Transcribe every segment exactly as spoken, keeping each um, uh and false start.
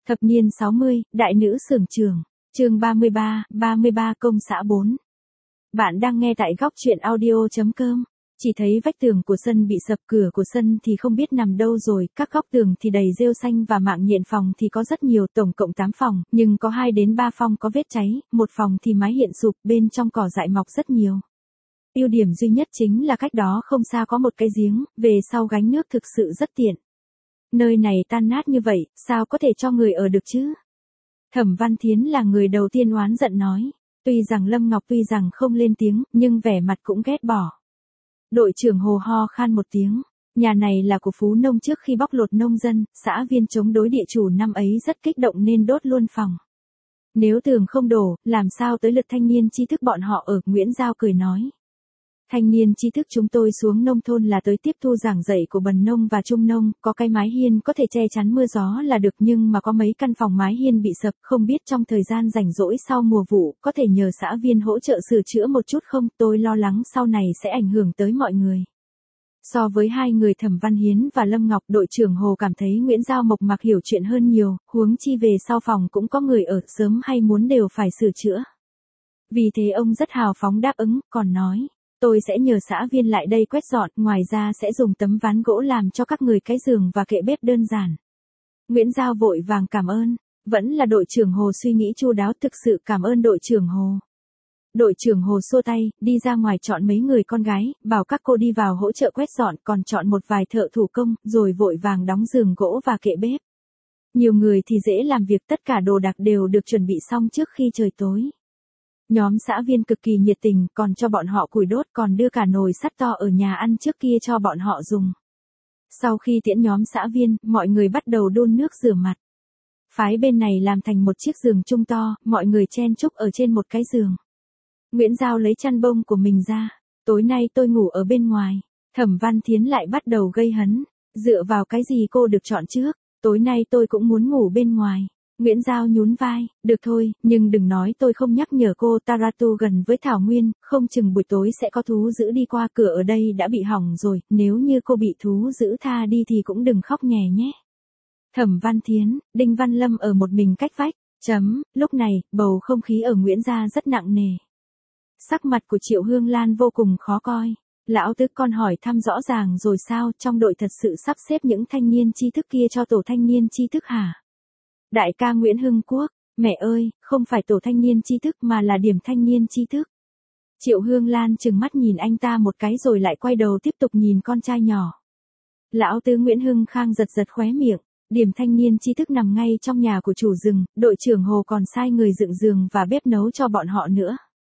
Thập niên sáu mươi, đại nữ xưởng trưởng, chương ba mươi ba, ba mươi ba công xã bốn. Bạn đang nghe tại góc truyện audio chấm com. Chỉ thấy vách tường của sân bị sập, cửa của sân thì không biết nằm đâu rồi, các góc tường thì đầy rêu xanh và mạng nhện, phòng thì có rất nhiều, tổng cộng tám phòng, nhưng có hai đến ba phòng có vết cháy, một phòng thì mái hiện sụp, bên trong cỏ dại mọc rất nhiều. Ưu điểm duy nhất chính là cách đó không xa có một cái giếng, về sau gánh nước thực sự rất tiện. Nơi này tan nát như vậy, sao có thể cho người ở được chứ? Thẩm Văn Thiến là người đầu tiên oán giận nói. Tuy rằng Lâm Ngọc tuy rằng không lên tiếng, nhưng vẻ mặt cũng ghét bỏ. Đội trưởng Hồ ho khan một tiếng. Nhà này là của Phú Nông trước khi bóc lột nông dân, xã viên chống đối địa chủ năm ấy rất kích động nên đốt luôn phòng. Nếu tường không đổ, làm sao tới lượt thanh niên trí thức bọn họ ở, Nguyễn Giao cười nói. Thanh niên trí thức chúng tôi xuống nông thôn là tới tiếp thu giảng dạy của bần nông và trung nông, có cái mái hiên có thể che chắn mưa gió là được, nhưng mà có mấy căn phòng mái hiên bị sập, không biết trong thời gian rảnh rỗi sau mùa vụ, có thể nhờ xã viên hỗ trợ sửa chữa một chút không, tôi lo lắng sau này sẽ ảnh hưởng tới mọi người. So với hai người Thẩm Văn Hiến và Lâm Ngọc, đội trưởng Hồ cảm thấy Nguyễn Giao mộc mạc hiểu chuyện hơn nhiều, huống chi về sau phòng cũng có người ở, sớm hay muốn đều phải sửa chữa. Vì thế ông rất hào phóng đáp ứng, còn nói. Tôi sẽ nhờ xã viên lại đây quét dọn, ngoài ra sẽ dùng tấm ván gỗ làm cho các người cái giường và kệ bếp đơn giản. Nguyễn Giao vội vàng cảm ơn, vẫn là đội trưởng Hồ suy nghĩ chu đáo, thực sự cảm ơn đội trưởng Hồ. Đội trưởng Hồ xua tay, đi ra ngoài chọn mấy người con gái, bảo các cô đi vào hỗ trợ quét dọn, còn chọn một vài thợ thủ công, rồi vội vàng đóng giường gỗ và kệ bếp. Nhiều người thì dễ làm việc, tất cả đồ đạc đều được chuẩn bị xong trước khi trời tối. Nhóm xã viên cực kỳ nhiệt tình, còn cho bọn họ củi đốt, còn đưa cả nồi sắt to ở nhà ăn trước kia cho bọn họ dùng. Sau khi tiễn nhóm xã viên, mọi người bắt đầu đun nước rửa mặt. Phái bên này làm thành một chiếc giường chung to, mọi người chen chúc ở trên một cái giường. Nguyễn Giao lấy chăn bông của mình ra. Tối nay tôi ngủ ở bên ngoài. Thẩm Văn Thiến lại bắt đầu gây hấn. Dựa vào cái gì cô được chọn trước? Tối nay tôi cũng muốn ngủ bên ngoài. Nguyễn Giao nhún vai, được thôi, nhưng đừng nói tôi không nhắc nhở cô, Taratu gần với Thảo Nguyên, không chừng buổi tối sẽ có thú dữ đi qua, cửa ở đây đã bị hỏng rồi, nếu như cô bị thú dữ tha đi thì cũng đừng khóc nhè nhé. Thẩm Văn Thiến, Đinh Văn Lâm ở một mình cách vách, chấm, lúc này, bầu không khí ở Nguyễn gia rất nặng nề. Sắc mặt của Triệu Hương Lan vô cùng khó coi. Lão Tứ, con hỏi thăm rõ ràng rồi sao, trong đội thật sự sắp xếp những thanh niên tri thức kia cho tổ thanh niên tri thức hả? Đại ca Nguyễn Hưng Quốc, mẹ ơi, không phải tổ thanh niên tri thức mà là điểm thanh niên tri thức. Triệu Hương Lan trừng mắt nhìn anh ta một cái rồi lại quay đầu tiếp tục nhìn con trai nhỏ. Lão Tứ Nguyễn Hưng Khang giật giật khóe miệng, điểm thanh niên tri thức nằm ngay trong nhà của chủ rừng, đội trưởng Hồ còn sai người dựng giường và bếp nấu cho bọn họ nữa.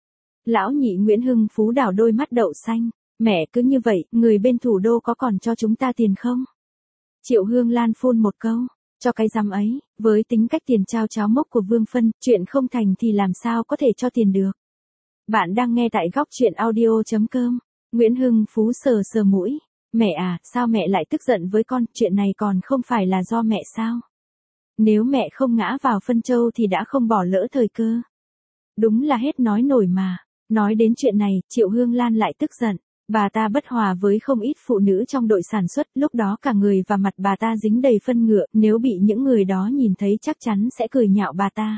Lão Nhị Nguyễn Hưng Phú đảo đôi mắt đậu xanh, mẹ cứ như vậy, người bên thủ đô có còn cho chúng ta tiền không? Triệu Hương Lan phun một câu. Cho cái rắm ấy, với tính cách tiền trao cháo mốc của Vương Phân, chuyện không thành thì làm sao có thể cho tiền được. Bạn đang nghe tại góc truyện audio chấm com. Nguyễn Hưng Phú sờ sờ mũi. Mẹ à, sao mẹ lại tức giận với con, chuyện này còn không phải là do mẹ sao? Nếu mẹ không ngã vào phân châu thì đã không bỏ lỡ thời cơ. Đúng là hết nói nổi mà. Nói đến chuyện này, Triệu Hương Lan lại tức giận. Bà ta bất hòa với không ít phụ nữ trong đội sản xuất, lúc đó cả người và mặt bà ta dính đầy phân ngựa, nếu bị những người đó nhìn thấy chắc chắn sẽ cười nhạo bà ta.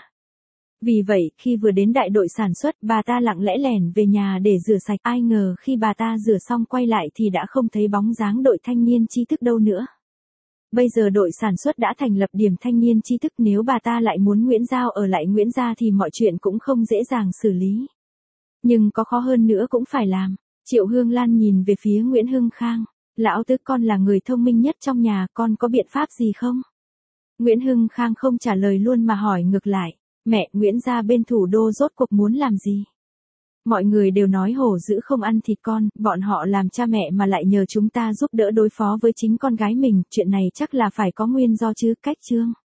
Vì vậy, khi vừa đến đại đội sản xuất, bà ta lặng lẽ lẻn về nhà để rửa sạch, ai ngờ khi bà ta rửa xong quay lại thì đã không thấy bóng dáng đội thanh niên tri thức đâu nữa. Bây giờ đội sản xuất đã thành lập điểm thanh niên tri thức, nếu bà ta lại muốn Nguyễn Giao ở lại Nguyễn gia thì mọi chuyện cũng không dễ dàng xử lý. Nhưng có khó hơn nữa cũng phải làm. Triệu Hương Lan nhìn về phía Nguyễn Hưng Khang. Lão Tứ, con là người thông minh nhất trong nhà, con có biện pháp gì không? Nguyễn Hưng Khang không trả lời luôn mà hỏi ngược lại. Mẹ, Nguyễn gia bên thủ đô rốt cuộc muốn làm gì? Mọi người đều nói hổ dữ không ăn thịt con, bọn họ làm cha mẹ mà lại nhờ chúng ta giúp đỡ đối phó với chính con gái mình, chuyện này chắc là phải có nguyên do chứ, cách chương.